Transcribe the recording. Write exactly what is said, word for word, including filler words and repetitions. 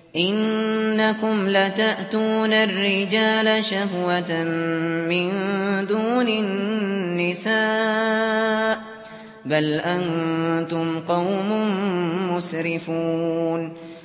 إنكم لتأتون الرجال شهوة من دون النساء بل أنتم قوم مسرفون